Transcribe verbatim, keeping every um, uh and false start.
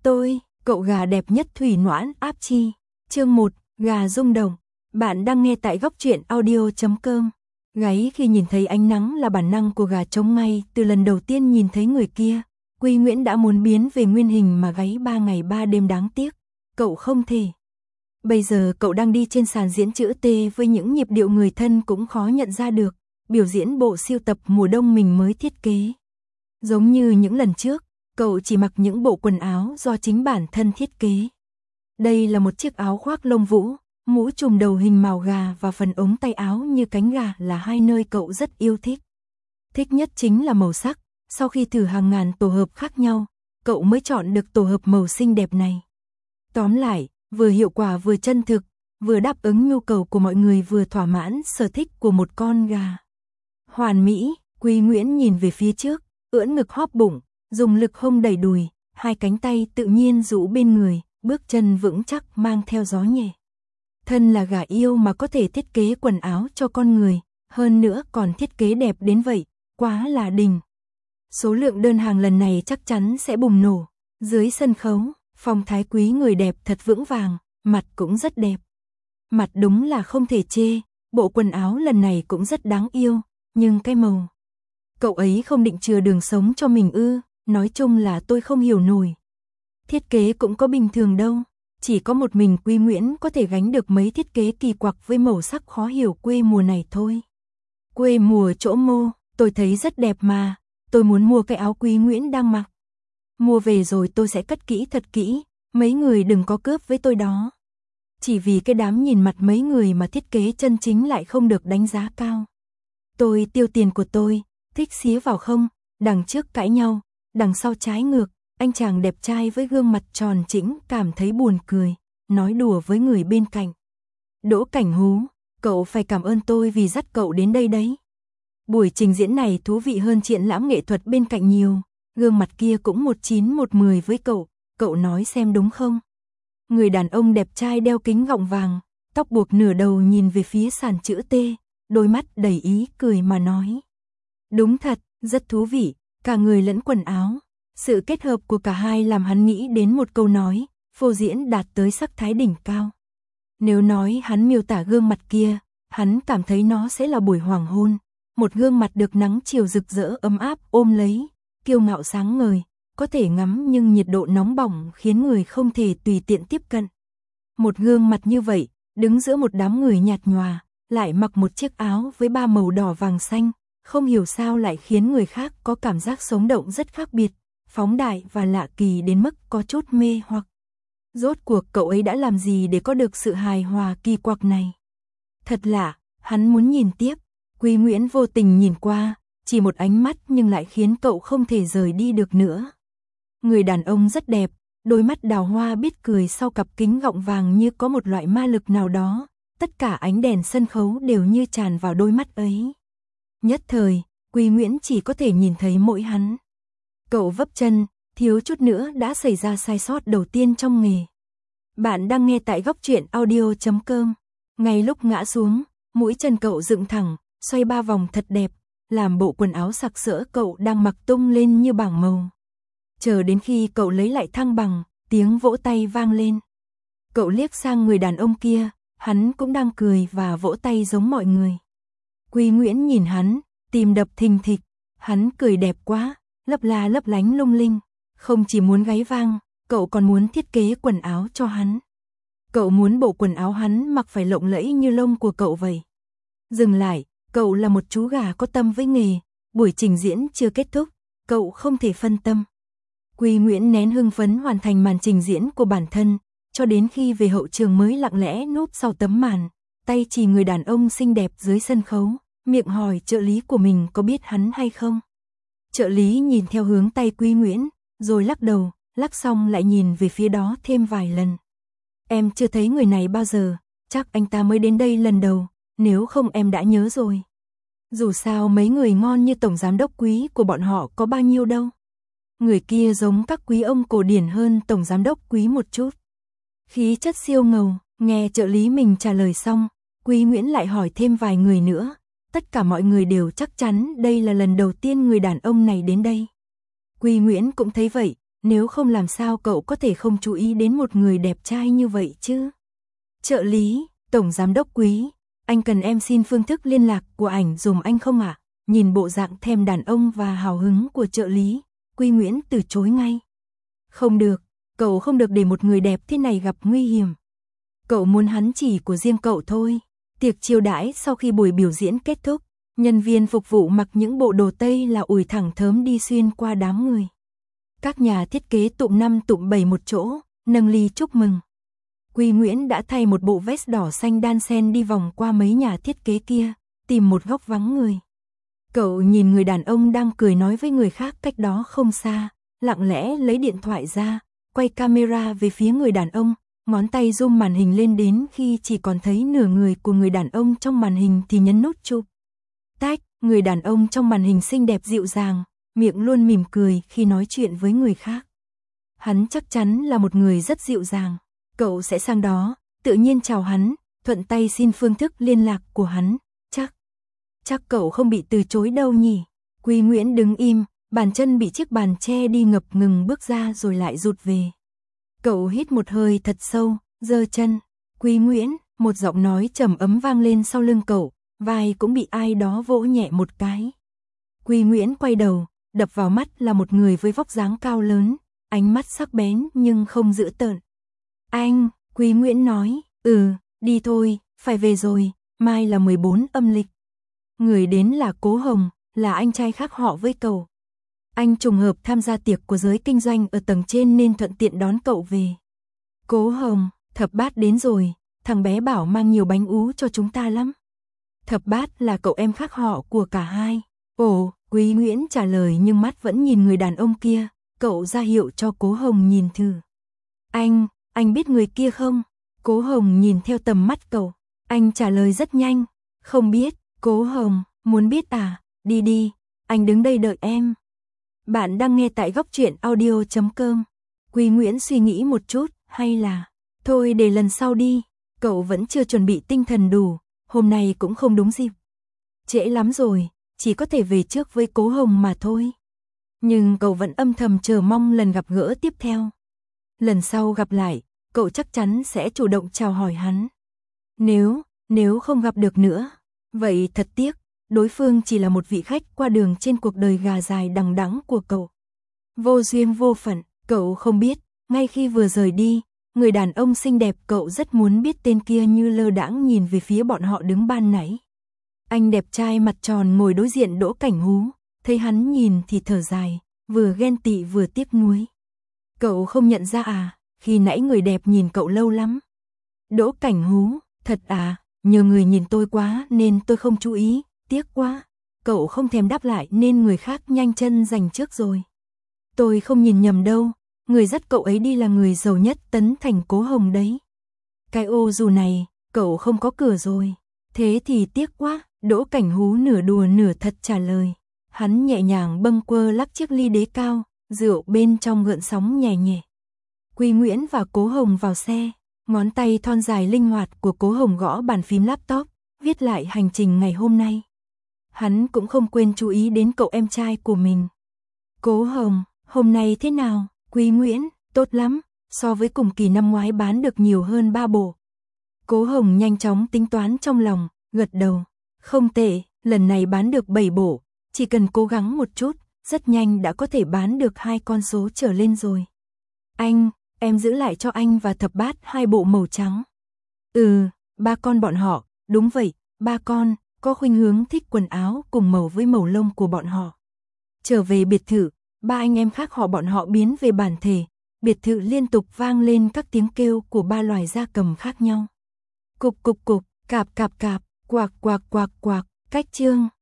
Tôi, cậu gà đẹp nhất thủy noãn áp chi. Chương một, gà rung động. Bạn đang nghe tại góc truyện audio chấm com. Gáy khi nhìn thấy ánh nắng là bản năng của gà trống ngay, từ lần đầu tiên nhìn thấy người kia, Quy Nguyễn đã muốn biến về nguyên hình mà gáy ba ngày ba đêm đáng tiếc. Cậu không thể. Bây giờ cậu đang đi trên sàn diễn chữ T với những nhịp điệu người thân cũng khó nhận ra được, biểu diễn bộ siêu tập mùa đông mình mới thiết kế. Giống như những lần trước, cậu chỉ mặc những bộ quần áo do chính bản thân thiết kế. Đây là một chiếc áo khoác lông vũ, mũ trùm đầu hình mào gà và phần ống tay áo như cánh gà là hai nơi cậu rất yêu thích. Thích nhất chính là màu sắc, sau khi thử hàng ngàn tổ hợp khác nhau, cậu mới chọn được tổ hợp màu xinh đẹp này. Tóm lại, vừa hiệu quả vừa chân thực, vừa đáp ứng nhu cầu của mọi người vừa thỏa mãn sở thích của một con gà. Hoàn mỹ, Quy Nguyễn nhìn về phía trước, ưỡn ngực hóp bụng, dùng lực hông đẩy đùi, hai cánh tay tự nhiên rũ bên người, bước chân vững chắc mang theo gió nhẹ. Thân là gà yêu mà có thể thiết kế quần áo cho con người, hơn nữa còn thiết kế đẹp đến vậy, quá là đỉnh. Số lượng đơn hàng lần này chắc chắn sẽ bùng nổ. Dưới sân khấu, phong thái quý người đẹp thật vững vàng, mặt cũng rất đẹp. Mặt đúng là không thể chê, bộ quần áo lần này cũng rất đáng yêu, nhưng cái màu. Cậu ấy không định chừa đường sống cho mình ư, nói chung là tôi không hiểu nổi. Thiết kế cũng có bình thường đâu, chỉ có một mình Quy Nguyễn có thể gánh được mấy thiết kế kỳ quặc với màu sắc khó hiểu quê mùa này thôi. Quê mùa chỗ Mô, tôi thấy rất đẹp mà, tôi muốn mua cái áo Quy Nguyễn đang mặc. Mua về rồi tôi sẽ cất kỹ thật kỹ, mấy người đừng có cướp với tôi đó. Chỉ vì cái đám nhìn mặt mấy người mà thiết kế chân chính lại không được đánh giá cao. Tôi tiêu tiền của tôi, thích xía vào không, đằng trước cãi nhau, đằng sau trái ngược, anh chàng đẹp trai với gương mặt tròn trĩnh cảm thấy buồn cười, nói đùa với người bên cạnh. Đỗ Cảnh Hú, cậu phải cảm ơn tôi vì dắt cậu đến đây đấy. Buổi trình diễn này thú vị hơn triển lãm nghệ thuật bên cạnh nhiều, gương mặt kia cũng một chín một mười với cậu, cậu nói xem đúng không? Người đàn ông đẹp trai đeo kính gọng vàng, tóc buộc nửa đầu nhìn về phía sàn chữ T, đôi mắt đầy ý cười mà nói. Đúng thật, rất thú vị, cả người lẫn quần áo. Sự kết hợp của cả hai làm hắn nghĩ đến một câu nói, phô diễn đạt tới sắc thái đỉnh cao. Nếu nói hắn miêu tả gương mặt kia, hắn cảm thấy nó sẽ là buổi hoàng hôn, một gương mặt được nắng chiều rực rỡ ấm áp ôm lấy, kiêu ngạo sáng ngời, có thể ngắm nhưng nhiệt độ nóng bỏng khiến người không thể tùy tiện tiếp cận. Một gương mặt như vậy, đứng giữa một đám người nhạt nhòa, lại mặc một chiếc áo với ba màu đỏ vàng xanh, không hiểu sao lại khiến người khác có cảm giác sống động rất khác biệt, phóng đại và lạ kỳ đến mức có chút mê hoặc. Rốt cuộc cậu ấy đã làm gì để có được sự hài hòa kỳ quặc này? Thật lạ, hắn muốn nhìn tiếp. Quy Nguyễn vô tình nhìn qua, chỉ một ánh mắt nhưng lại khiến cậu không thể rời đi được nữa. Người đàn ông rất đẹp, đôi mắt đào hoa biết cười sau cặp kính gọng vàng như có một loại ma lực nào đó, tất cả ánh đèn sân khấu đều như tràn vào đôi mắt ấy. Nhất thời, Quy Nguyễn chỉ có thể nhìn thấy mỗi hắn. Cậu vấp chân, thiếu chút nữa đã xảy ra sai sót đầu tiên trong nghề. Bạn đang nghe tại góc truyện audio chấm com. Ngay lúc ngã xuống, mũi chân cậu dựng thẳng, xoay ba vòng thật đẹp, làm bộ quần áo sặc sỡ cậu đang mặc tung lên như bảng màu. Chờ đến khi cậu lấy lại thăng bằng, tiếng vỗ tay vang lên. Cậu liếc sang người đàn ông kia, hắn cũng đang cười và vỗ tay giống mọi người. Quy Nguyễn nhìn hắn, tim đập thình thịch, hắn cười đẹp quá, lấp la lấp lánh lung linh, không chỉ muốn gáy vang, cậu còn muốn thiết kế quần áo cho hắn. Cậu muốn bộ quần áo hắn mặc phải lộng lẫy như lông của cậu vậy. Dừng lại, cậu là một chú gà có tâm với nghề, buổi trình diễn chưa kết thúc, cậu không thể phân tâm. Quy Nguyễn nén hưng phấn hoàn thành màn trình diễn của bản thân, cho đến khi về hậu trường mới lặng lẽ núp sau tấm màn, tay chỉ người đàn ông xinh đẹp dưới sân khấu, miệng hỏi trợ lý của mình có biết hắn hay không. Trợ lý nhìn theo hướng tay Quy Nguyễn, rồi lắc đầu, lắc xong lại nhìn về phía đó thêm vài lần. Em chưa thấy người này bao giờ, chắc anh ta mới đến đây lần đầu, nếu không em đã nhớ rồi. Dù sao mấy người ngon như tổng giám đốc Quý của bọn họ có bao nhiêu đâu. Người kia giống các quý ông cổ điển hơn tổng giám đốc Quý một chút. Khí chất siêu ngầu, nghe trợ lý mình trả lời xong, Quy Nguyễn lại hỏi thêm vài người nữa. Tất cả mọi người đều chắc chắn đây là lần đầu tiên người đàn ông này đến đây. Quy Nguyễn cũng thấy vậy, nếu không làm sao cậu có thể không chú ý đến một người đẹp trai như vậy chứ? Trợ lý, tổng giám đốc Quý, anh cần em xin phương thức liên lạc của ảnh dùm anh không ạ? Nhìn bộ dạng thèm đàn ông và hào hứng của trợ lý, Quy Nguyễn từ chối ngay. Không được, cậu không được để một người đẹp thế này gặp nguy hiểm. Cậu muốn hắn chỉ của riêng cậu thôi. Tiệc chiêu đãi sau khi buổi biểu diễn kết thúc, nhân viên phục vụ mặc những bộ đồ Tây là ủi thẳng thớm đi xuyên qua đám người. Các nhà thiết kế tụm năm tụm bảy một chỗ, nâng ly chúc mừng. Quy Nguyễn đã thay một bộ vest đỏ xanh đan sen đi vòng qua mấy nhà thiết kế kia, tìm một góc vắng người. Cậu nhìn người đàn ông đang cười nói với người khác cách đó không xa, lặng lẽ lấy điện thoại ra, quay camera về phía người đàn ông, ngón tay zoom màn hình lên đến khi chỉ còn thấy nửa người của người đàn ông trong màn hình thì nhấn nút chụp. Tách, người đàn ông trong màn hình xinh đẹp dịu dàng, miệng luôn mỉm cười khi nói chuyện với người khác. Hắn chắc chắn là một người rất dịu dàng. Cậu sẽ sang đó, tự nhiên chào hắn, thuận tay xin phương thức liên lạc của hắn, chắc. Chắc cậu không bị từ chối đâu nhỉ. Quy Nguyễn đứng im, bàn chân bị chiếc bàn che đi ngập ngừng bước ra rồi lại rụt về. Cậu hít một hơi thật sâu, giơ chân. Quy Nguyễn, một giọng nói trầm ấm vang lên sau lưng cậu, vai cũng bị ai đó vỗ nhẹ một cái. Quy Nguyễn quay đầu, đập vào mắt là một người với vóc dáng cao lớn, ánh mắt sắc bén nhưng không dữ tợn. Anh, Quy Nguyễn nói, ừ, đi thôi, phải về rồi, mai là mười bốn âm lịch. Người đến là Cố Hồng, là anh trai khác họ với cậu. Anh trùng hợp tham gia tiệc của giới kinh doanh ở tầng trên nên thuận tiện đón cậu về. Cố Hồng, Thập Bát đến rồi, thằng bé bảo mang nhiều bánh ú cho chúng ta lắm. Thập Bát là cậu em khác họ của cả hai. Ồ, Quý Nguyễn trả lời nhưng mắt vẫn nhìn người đàn ông kia, cậu ra hiệu cho Cố Hồng nhìn thử. Anh, anh biết người kia không? Cố Hồng nhìn theo tầm mắt cậu, anh trả lời rất nhanh, không biết. Cố Hồng, muốn biết à, đi đi, anh đứng đây đợi em. Bạn đang nghe tại góc truyện audio chấm com. Quy Nguyễn suy nghĩ một chút, hay là, thôi để lần sau đi, cậu vẫn chưa chuẩn bị tinh thần đủ, hôm nay cũng không đúng dịp. Trễ lắm rồi, chỉ có thể về trước với Cố Hồng mà thôi. Nhưng cậu vẫn âm thầm chờ mong lần gặp gỡ tiếp theo. Lần sau gặp lại, cậu chắc chắn sẽ chủ động chào hỏi hắn. Nếu, nếu không gặp được nữa, vậy thật tiếc, đối phương chỉ là một vị khách qua đường trên cuộc đời gà dài đằng đẵng của cậu. Vô duyên vô phận, cậu không biết, ngay khi vừa rời đi, người đàn ông xinh đẹp cậu rất muốn biết tên kia như lơ đãng nhìn về phía bọn họ đứng ban nãy. Anh đẹp trai mặt tròn ngồi đối diện Đỗ Cảnh Hú, thấy hắn nhìn thì thở dài, vừa ghen tị vừa tiếc nuối. Cậu không nhận ra à, khi nãy người đẹp nhìn cậu lâu lắm. Đỗ Cảnh Hú, thật à, nhờ người nhìn tôi quá nên tôi không chú ý, tiếc quá. Cậu không thèm đáp lại nên người khác nhanh chân giành trước rồi. Tôi không nhìn nhầm đâu, người dắt cậu ấy đi là người giàu nhất Tấn Thành Cố Hồng đấy. Cái ô dù này, cậu không có cửa rồi. Thế thì tiếc quá, Đỗ Cảnh Hú nửa đùa nửa thật trả lời. Hắn nhẹ nhàng bâng quơ lắc chiếc ly đế cao, rượu bên trong gợn sóng nhẹ nhẹ. Quy Nguyễn và Cố Hồng vào xe, ngón tay thon dài linh hoạt của Cố Hồng gõ bàn phím laptop, viết lại hành trình ngày hôm nay. Hắn cũng không quên chú ý đến cậu em trai của mình. Cố Hồng, hôm nay thế nào? Quy Nguyễn, tốt lắm, so với cùng kỳ năm ngoái bán được nhiều hơn ba bộ. Cố Hồng nhanh chóng tính toán trong lòng, gật đầu. Không tệ, lần này bán được bảy bộ, chỉ cần cố gắng một chút, rất nhanh đã có thể bán được hai con số trở lên rồi. Anh, em giữ lại cho anh và Thập Bát hai bộ màu trắng. Ừ, ba con bọn họ, đúng vậy, ba con, có khuynh hướng thích quần áo cùng màu với màu lông của bọn họ. Trở về biệt thự, ba anh em khác họ bọn họ biến về bản thể, biệt thự liên tục vang lên các tiếng kêu của ba loài gia cầm khác nhau. Cục cục cục, cạp cạp cạp, quạc quạc quạc quạc, cách chương.